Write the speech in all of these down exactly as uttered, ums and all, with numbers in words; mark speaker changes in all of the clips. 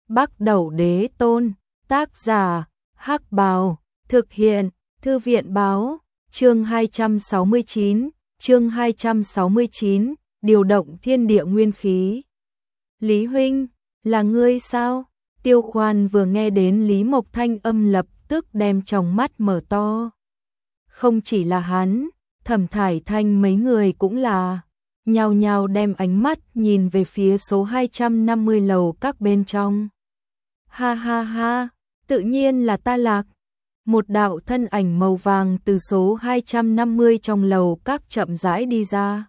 Speaker 1: Bắc Đẩu Đế Tôn, tác giả, Hắc Bào, thực hiện, Thư viện báo, chương hai trăm sáu mươi chín, chương hai trăm sáu mươi chín, điều động thiên địa nguyên khí. Lý huynh, là ngươi sao? Tiêu Khoan vừa nghe đến Lý Mộc thanh âm lập tức đem tròng mắt mở to. Không chỉ là hắn, Thẩm Thải Thanh mấy người cũng là, nhao nhao đem ánh mắt nhìn về phía số hai trăm năm mươi lầu các bên trong. Ha ha ha, tự nhiên là ta Lạc. Một đạo thân ảnh màu vàng từ số hai trăm năm mươi trong lầu các chậm rãi đi ra.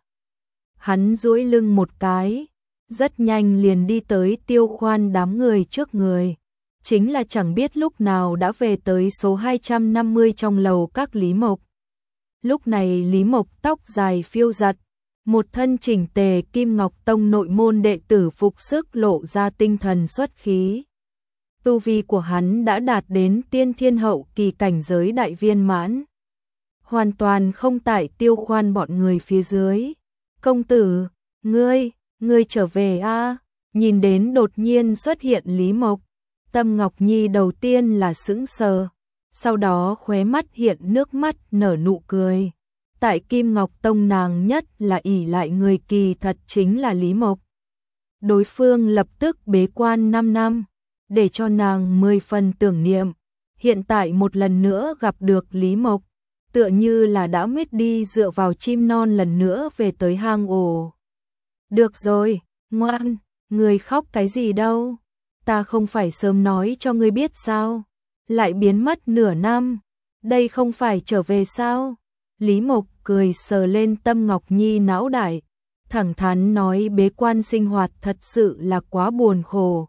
Speaker 1: Hắn duỗi lưng một cái, rất nhanh liền đi tới Tiêu Khoan đám người trước người. Chính là chẳng biết lúc nào đã về tới số hai trăm năm mươi trong lầu các Lý Mộc. Lúc này Lý Mộc tóc dài phiêu giật, một thân chỉnh tề Kim Ngọc Tông nội môn đệ tử phục sức lộ ra tinh thần xuất khí. Tu vi của hắn đã đạt đến tiên thiên hậu kỳ cảnh giới đại viên mãn. Hoàn toàn không tại Tiêu Khoan bọn người phía dưới. Công tử, ngươi, ngươi trở về a à? Nhìn đến đột nhiên xuất hiện Lý Mộc, Tâm Ngọc Nhi đầu tiên là sững sờ, sau đó khóe mắt hiện nước mắt nở nụ cười. Tại Kim Ngọc Tông nàng nhất là ỷ lại người kỳ thật chính là Lý Mộc. Đối phương lập tức bế quan năm năm, để cho nàng mười phần tưởng niệm. Hiện tại một lần nữa gặp được Lý Mộc, tựa như là đã miết đi dựa vào chim non lần nữa về tới hang ổ. Được rồi, ngoan, người khóc cái gì đâu? Ta không phải sớm nói cho ngươi biết sao? Lại biến mất nửa năm, đây không phải trở về sao? Lý Mộc cười sờ lên Tâm Ngọc Nhi não đại, thẳng thắn nói bế quan sinh hoạt thật sự là quá buồn khổ.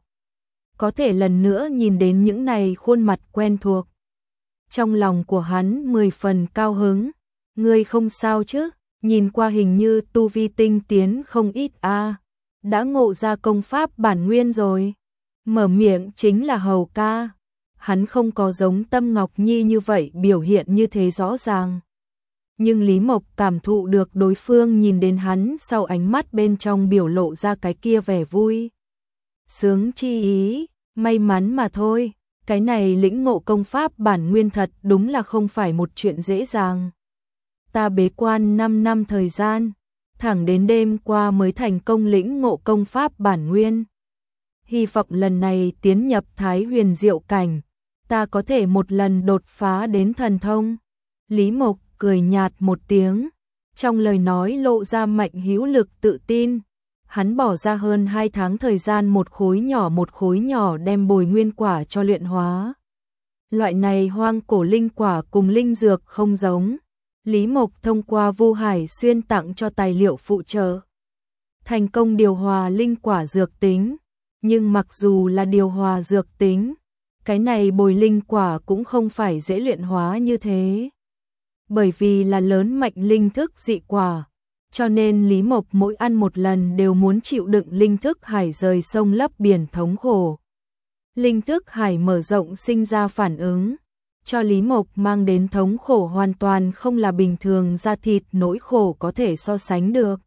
Speaker 1: Có thể lần nữa nhìn đến những này khuôn mặt quen thuộc. Trong lòng của hắn mười phần cao hứng. Ngươi không sao chứ? Nhìn qua hình như tu vi tinh tiến không ít a, à. Đã ngộ ra công pháp bản nguyên rồi. Mở miệng chính là Hầu ca. Hắn không có giống Tâm Ngọc Nhi như vậy biểu hiện như thế rõ ràng. Nhưng Lý Mộc cảm thụ được đối phương nhìn đến hắn sau ánh mắt bên trong biểu lộ ra cái kia vẻ vui sướng chi ý, may mắn mà thôi. Cái này lĩnh ngộ công pháp bản nguyên thật đúng là không phải một chuyện dễ dàng. Ta bế quan năm năm thời gian, thẳng đến đêm qua mới thành công lĩnh ngộ công pháp bản nguyên. Hy vọng lần này tiến nhập Thái Huyền Diệu cảnh, ta có thể một lần đột phá đến thần thông. Lý Mộc cười nhạt một tiếng, trong lời nói lộ ra mạnh hữu lực tự tin. Hắn bỏ ra hơn hai tháng thời gian một khối nhỏ một khối nhỏ đem bồi nguyên quả cho luyện hóa. Loại này hoang cổ linh quả cùng linh dược không giống. Lý Mộc thông qua Vu Hải Xuyên tặng cho tài liệu phụ trợ, thành công điều hòa linh quả dược tính. Nhưng mặc dù là điều hòa dược tính, cái này bồi linh quả cũng không phải dễ luyện hóa như thế. Bởi vì là lớn mạnh linh thức dị quả, cho nên Lý Mộc mỗi ăn một lần đều muốn chịu đựng linh thức hải rời sông lấp biển thống khổ. Linh thức hải mở rộng sinh ra phản ứng, cho Lý Mộc mang đến thống khổ hoàn toàn không là bình thường da thịt nỗi khổ có thể so sánh được.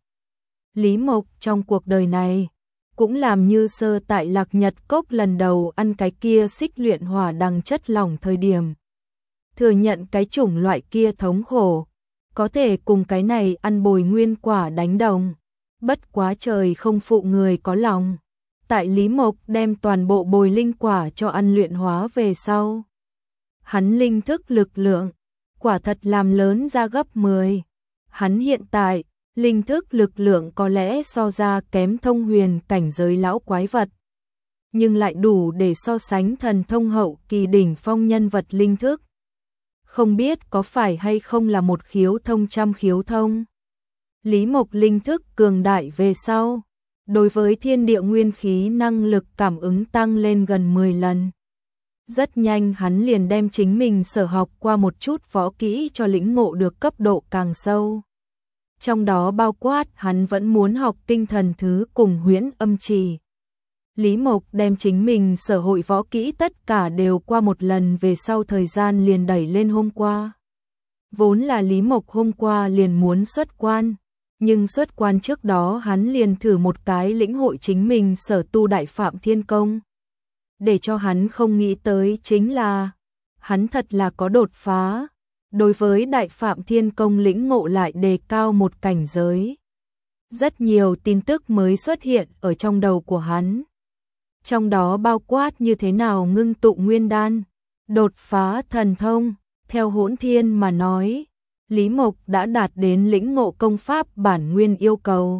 Speaker 1: Lý Mộc trong cuộc đời này, cũng làm như sơ tại Lạc Nhật Cốc lần đầu ăn cái kia xích luyện hỏa đằng chất lỏng thời điểm. Thừa nhận cái chủng loại kia thống khổ, có thể cùng cái này ăn bồi nguyên quả đánh đồng. Bất quá trời không phụ người có lòng. Tại Lý Mộc đem toàn bộ bồi linh quả cho ăn luyện hóa về sau, hắn linh thức lực lượng, quả thật làm lớn ra gấp mười. Hắn hiện tại, linh thức lực lượng có lẽ so ra kém thông huyền cảnh giới lão quái vật, nhưng lại đủ để so sánh thần thông hậu kỳ đỉnh phong nhân vật linh thức. Không biết có phải hay không là một khiếu thông trăm khiếu thông. Lý Mộc linh thức cường đại về sau, đối với thiên địa nguyên khí năng lực cảm ứng tăng lên gần mười lần. Rất nhanh hắn liền đem chính mình sở học qua một chút võ kỹ cho lĩnh ngộ được cấp độ càng sâu. Trong đó bao quát hắn vẫn muốn học tinh thần thứ cùng huyễn âm trì. Lý Mộc đem chính mình sở hội võ kỹ tất cả đều qua một lần về sau thời gian liền đẩy lên hôm qua. Vốn là Lý Mộc hôm qua liền muốn xuất quan, nhưng xuất quan trước đó hắn liền thử một cái lĩnh hội chính mình sở tu Đại Phạm Thiên Công. để cho hắn không nghĩ tới chính là hắn thật là có đột phá, đối với Đại Phạm Thiên Công lĩnh ngộ lại đề cao một cảnh giới. Rất nhiều tin tức mới xuất hiện ở trong đầu của hắn. Trong đó bao quát như thế nào ngưng tụ nguyên đan, đột phá thần thông, theo Hỗn Thiên mà nói, Lý Mộc đã đạt đến lĩnh ngộ công pháp bản nguyên yêu cầu.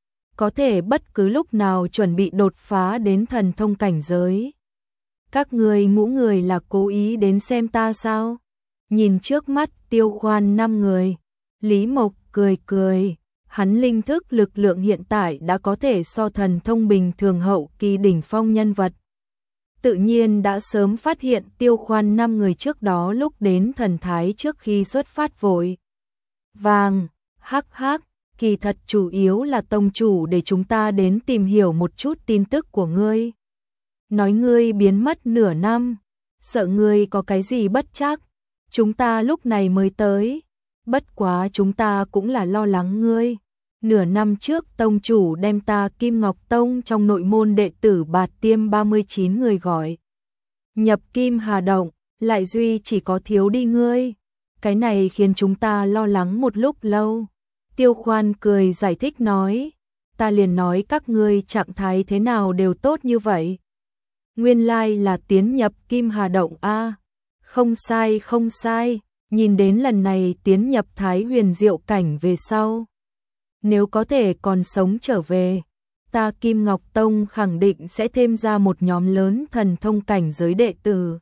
Speaker 1: Có thể bất cứ lúc nào chuẩn bị đột phá đến thần thông cảnh giới. Các người ngũ người là cố ý đến xem ta sao? Nhìn trước mắt Tiêu Khoan năm người, Lý Mộc cười cười, hắn linh thức lực lượng hiện tại đã có thể so thần thông bình thường hậu kỳ đỉnh phong nhân vật. Tự nhiên đã sớm phát hiện Tiêu Khoan năm người trước đó lúc đến thần thái trước khi xuất phát vội vàng, hắc hắc, kỳ thật chủ yếu là tông chủ để chúng ta đến tìm hiểu một chút tin tức của ngươi. Nói ngươi biến mất nửa năm, sợ ngươi có cái gì bất trắc, chúng ta lúc này mới tới, bất quá chúng ta cũng là lo lắng ngươi. Nửa năm trước tông chủ đem ta Kim Ngọc Tông trong nội môn đệ tử Bạt Tiêm ba mươi chín người gọi nhập Kim Hà Động, lại duy chỉ có thiếu đi ngươi. Cái này khiến chúng ta lo lắng một lúc lâu. Tiêu Khoan cười giải thích nói, ta liền nói các ngươi trạng thái thế nào đều tốt như vậy. Nguyên lai là tiến nhập Kim Hà Động a. Không sai không sai, nhìn đến lần này tiến nhập Thái Huyền Diệu cảnh về sau. Nếu có thể còn sống trở về, ta Kim Ngọc Tông khẳng định sẽ thêm ra một nhóm lớn thần thông cảnh giới đệ tử.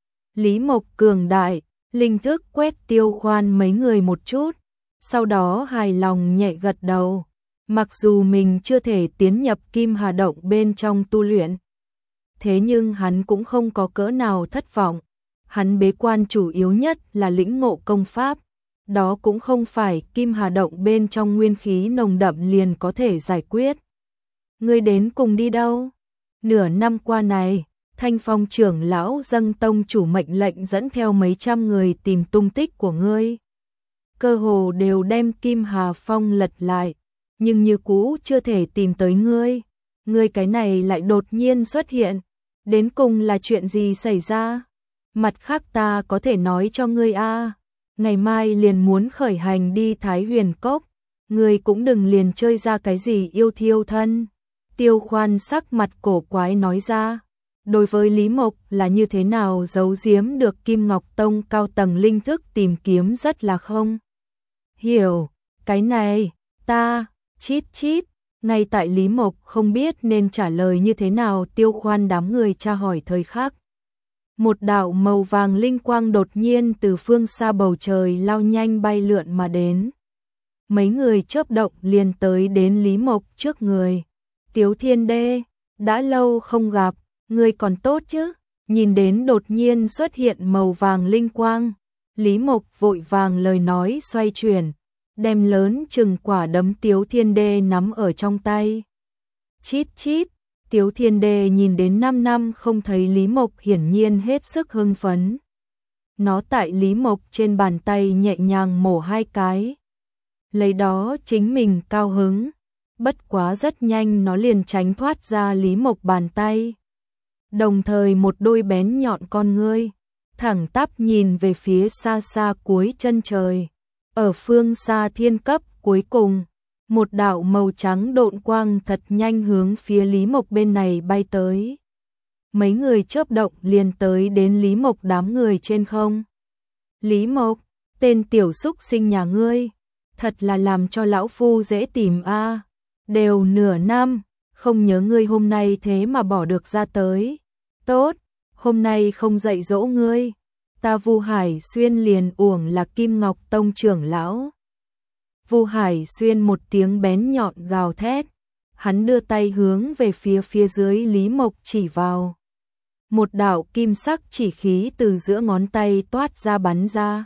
Speaker 1: Lý Mộc cường đại, linh thức quét Tiêu Khoan mấy người một chút, sau đó hài lòng nhẹ gật đầu. Mặc dù mình chưa thể tiến nhập Kim Hà Động bên trong tu luyện, thế nhưng hắn cũng không có cỡ nào thất vọng. Hắn bế quan chủ yếu nhất là lĩnh ngộ công pháp, đó cũng không phải Kim Hà Động bên trong nguyên khí nồng đậm liền có thể giải quyết. Ngươi đến cùng đi đâu? Nửa năm qua này, Thanh Phong trưởng lão dâng tông chủ mệnh lệnh dẫn theo mấy trăm người tìm tung tích của ngươi. Cơ hồ đều đem Kim Hà Phong lật lại, nhưng như cũ chưa thể tìm tới ngươi. Ngươi cái này lại đột nhiên xuất hiện, đến cùng là chuyện gì xảy ra? Mặt khác ta có thể nói cho ngươi a, ngày mai liền muốn khởi hành đi Thái Huyền Cốc, ngươi cũng đừng liền chơi ra cái gì yêu thiêu thân. Tiêu Khoan sắc mặt cổ quái nói ra, đối với Lý Mộc là như thế nào giấu giếm được Kim Ngọc Tông cao tầng linh thức tìm kiếm rất là không hiểu. Cái này, ta, chít chít, ngay tại Lý Mộc không biết nên trả lời như thế nào, Tiêu Khoan đám người tra hỏi thời khắc. Một đạo màu vàng linh quang đột nhiên từ phương xa bầu trời lao nhanh bay lượn mà đến. Mấy người chớp động liền tới đến Lý Mộc trước người. Tiếu Thiên Đê, đã lâu không gặp, ngươi còn tốt chứ? Nhìn đến đột nhiên xuất hiện màu vàng linh quang, Lý Mộc vội vàng lời nói xoay chuyển, đem lớn chừng quả đấm Tiếu Thiên Đê nắm ở trong tay. Chít chít, Tiếu Thiên Đê nhìn đến năm năm không thấy Lý Mộc hiển nhiên hết sức hưng phấn. Nó tại Lý Mộc trên bàn tay nhẹ nhàng mổ hai cái. Lấy đó chính mình cao hứng. Bất quá rất nhanh nó liền tránh thoát ra Lý Mộc bàn tay. Đồng thời một đôi bén nhọn con ngươi, thẳng tắp nhìn về phía xa xa cuối chân trời. Ở phương xa thiên cấp cuối cùng, một đạo màu trắng độn quang thật nhanh hướng phía Lý Mộc bên này bay tới. Mấy người chớp động liền tới đến Lý Mộc đám người trên không. Lý Mộc, tên tiểu xúc sinh nhà ngươi, thật là làm cho lão phu dễ tìm a. Đều nửa năm, không nhớ ngươi hôm nay thế mà bỏ được ra tới. Tốt, hôm nay không dạy dỗ ngươi, ta Vu Hải Xuyên liền uổng là Kim Ngọc Tông trưởng lão. Vu Hải Xuyên một tiếng bén nhọn gào thét, hắn đưa tay hướng về phía phía dưới Lý Mộc chỉ vào. Một đạo kim sắc chỉ khí từ giữa ngón tay toát ra bắn ra.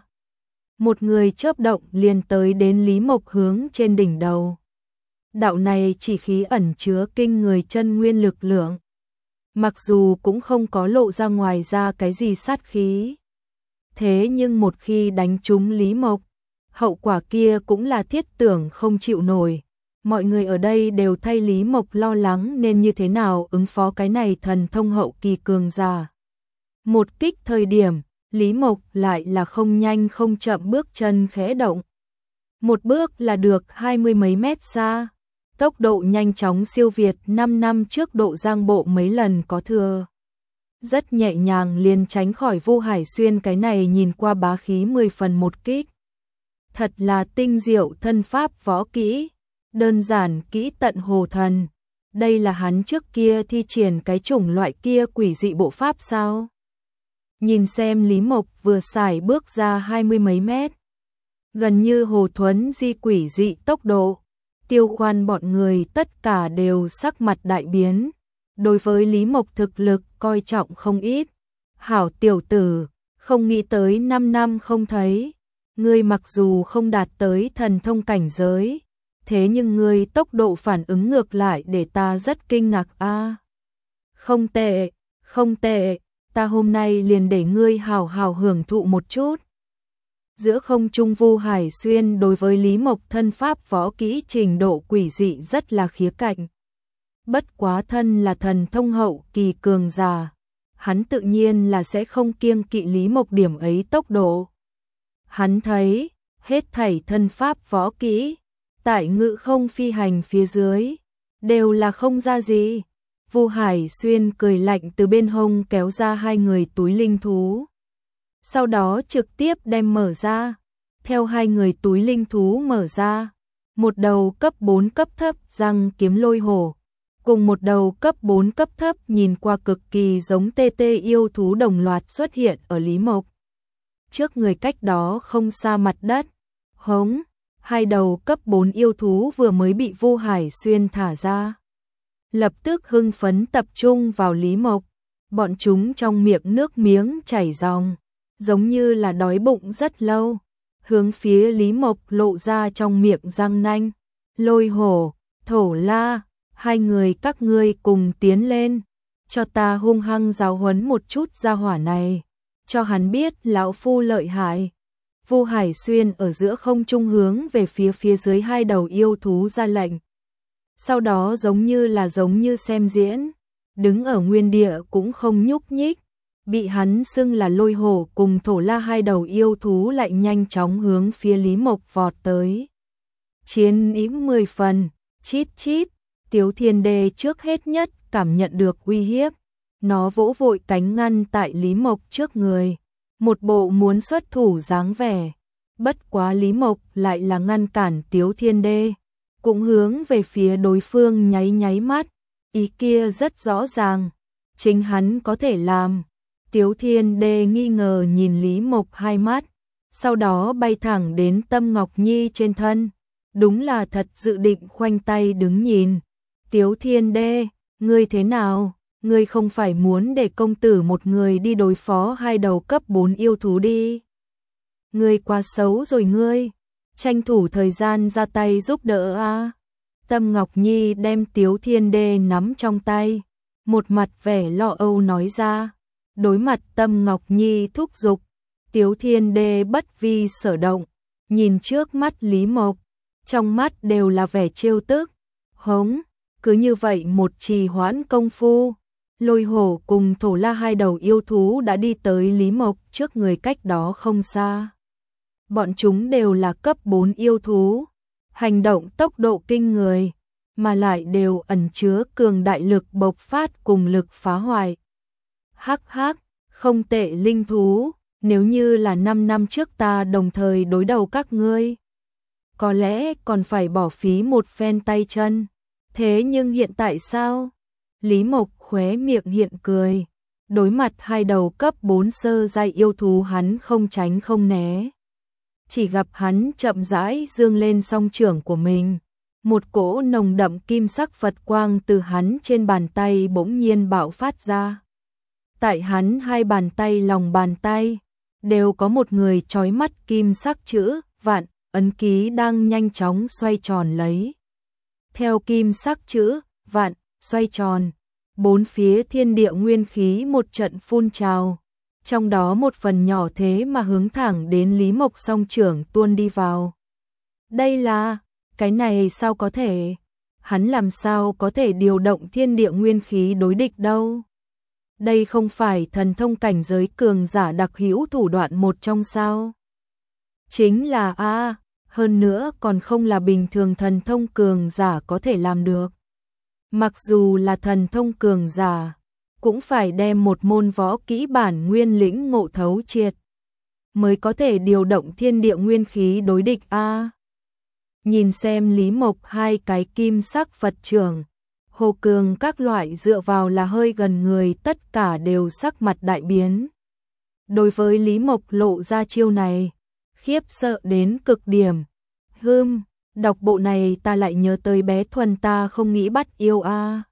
Speaker 1: Một người chớp động liền tới đến Lý Mộc hướng trên đỉnh đầu. Đạo này chỉ khí ẩn chứa kinh người chân nguyên lực lượng. Mặc dù cũng không có lộ ra ngoài ra cái gì sát khí. Thế nhưng một khi đánh trúng Lý Mộc, hậu quả kia cũng là thiết tưởng không chịu nổi. Mọi người ở đây đều thay Lý Mộc lo lắng nên như thế nào ứng phó cái này thần thông hậu kỳ cường giả. Một kích thời điểm, Lý Mộc lại là không nhanh không chậm bước chân khẽ động. Một bước là được hai mươi mấy mét xa, tốc độ nhanh chóng siêu việt năm năm trước độ giang bộ mấy lần có thừa. Rất nhẹ nhàng liền tránh khỏi Vu Hải Xuyên cái này nhìn qua bá khí mười phần một kích. Thật là tinh diệu thân pháp võ kỹ, đơn giản kỹ tận hồ thần. Đây là hắn trước kia thi triển cái chủng loại kia quỷ dị bộ pháp sao? Nhìn xem Lý Mộc vừa xài bước ra hai mươi mấy mét, gần như hồ thuấn di quỷ dị tốc độ, Tiêu Khoan bọn người tất cả đều sắc mặt đại biến. Đối với Lý Mộc thực lực coi trọng không ít. Hảo tiểu tử, không nghĩ tới năm năm không thấy, ngươi mặc dù không đạt tới thần thông cảnh giới, thế nhưng ngươi tốc độ phản ứng ngược lại để ta rất kinh ngạc a. À, không tệ, không tệ, ta hôm nay liền để ngươi hào hào hưởng thụ một chút. Giữa không trung Vu Hải Xuyên đối với Lý Mộc thân pháp võ kỹ trình độ quỷ dị rất là khía cạnh. Bất quá thân là thần thông hậu kỳ cường giả, hắn tự nhiên là sẽ không kiêng kỵ Lý Mộc điểm ấy tốc độ. Hắn thấy, hết thảy thân pháp võ kỹ, tại ngự không phi hành phía dưới, đều là không ra gì. Vu Hải Xuyên cười lạnh từ bên hông kéo ra hai người túi linh thú. Sau đó trực tiếp đem mở ra, theo hai người túi linh thú mở ra, một đầu cấp bốn cấp thấp răng kiếm lôi hổ, cùng một đầu cấp bốn cấp thấp nhìn qua cực kỳ giống tê tê yêu thú đồng loạt xuất hiện ở Lý Mộc. Trước người cách đó không xa mặt đất, hống, hai đầu cấp bốn yêu thú vừa mới bị Vu Hải Xuyên thả ra. Lập tức hưng phấn tập trung vào Lý Mộc, bọn chúng trong miệng nước miếng chảy ròng, giống như là đói bụng rất lâu, hướng phía Lý Mộc lộ ra trong miệng răng nanh. Lôi hổ, Thổ La, hai người các ngươi cùng tiến lên, cho ta hung hăng giáo huấn một chút gia hỏa này, cho hắn biết lão phu lợi hại. Vu Hải Xuyên ở giữa không trung hướng về phía phía dưới hai đầu yêu thú ra lệnh. Sau đó giống như là giống như xem diễn, đứng ở nguyên địa cũng không nhúc nhích, bị hắn xưng là lôi hổ cùng Thổ La hai đầu yêu thú lại nhanh chóng hướng phía Lý Mộc vọt tới. Chiến ý mười phần, chít chít, Tiếu Thiên Đê trước hết nhất cảm nhận được uy hiếp, nó vỗ vội cánh ngăn tại Lý Mộc trước người, một bộ muốn xuất thủ dáng vẻ. Bất quá Lý Mộc lại là ngăn cản Tiếu Thiên Đê, cũng hướng về phía đối phương nháy nháy mắt, ý kia rất rõ ràng, chính hắn có thể làm. Tiếu Thiên Đê nghi ngờ nhìn Lý Mộc hai mắt, sau đó bay thẳng đến Tâm Ngọc Nhi trên thân, đúng là thật dự định khoanh tay đứng nhìn. Tiếu Thiên Đê, ngươi thế nào? Ngươi không phải muốn để công tử một người đi đối phó hai đầu cấp bốn yêu thú đi? Ngươi quá xấu rồi ngươi, tranh thủ thời gian ra tay giúp đỡ a. À. Tâm Ngọc Nhi đem Tiếu Thiên Đê nắm trong tay, một mặt vẻ lo âu nói ra. Đối mặt Tâm Ngọc Nhi thúc giục, Tiếu Thiên Đê bất vi sở động, nhìn trước mắt Lý Mộc, trong mắt đều là vẻ trêu tức. Hống, cứ như vậy một trì hoãn công phu, Lôi hổ cùng Thổ La hai đầu yêu thú đã đi tới Lý Mộc trước người cách đó không xa. Bọn chúng đều là cấp bốn yêu thú, hành động tốc độ kinh người, mà lại đều ẩn chứa cường đại lực bộc phát cùng lực phá hoại. Hắc hắc, không tệ linh thú, nếu như là năm năm trước ta đồng thời đối đầu các ngươi, có lẽ còn phải bỏ phí một phen tay chân, thế nhưng hiện tại sao? Lý Mộc khóe miệng hiện cười, đối mặt hai đầu cấp bốn sơ giai yêu thú hắn không tránh không né. Chỉ gặp hắn chậm rãi dương lên song trưởng của mình, một cỗ nồng đậm kim sắc Phật quang từ hắn trên bàn tay bỗng nhiên bạo phát ra. Tại hắn hai bàn tay lòng bàn tay, đều có một người chói mắt kim sắc chữ vạn ấn ký đang nhanh chóng xoay tròn lấy. Theo kim sắc chữ vạn xoay tròn, bốn phía thiên địa nguyên khí một trận phun trào, trong đó một phần nhỏ thế mà hướng thẳng đến Lý Mộc song trưởng tuôn đi vào. Đây là Cái này sao có thể? Hắn làm sao có thể điều động thiên địa nguyên khí đối địch đâu? Đây không phải thần thông cảnh giới cường giả đặc hữu thủ đoạn một trong sao? Chính là a, hơn nữa còn không là bình thường thần thông cường giả có thể làm được. Mặc dù là thần thông cường giả, cũng phải đem một môn võ kỹ bản nguyên lĩnh ngộ thấu triệt, mới có thể điều động thiên địa nguyên khí đối địch a. Nhìn xem Lý Mộc hai cái kim sắc Phật trưởng, Hồ Cường các loại dựa vào là hơi gần người tất cả đều sắc mặt đại biến. Đối với Lý Mộc lộ ra chiêu này, khiếp sợ đến cực điểm. Hưm, đọc bộ này ta lại nhớ tới bé Thuần ta không nghĩ bắt yêu a.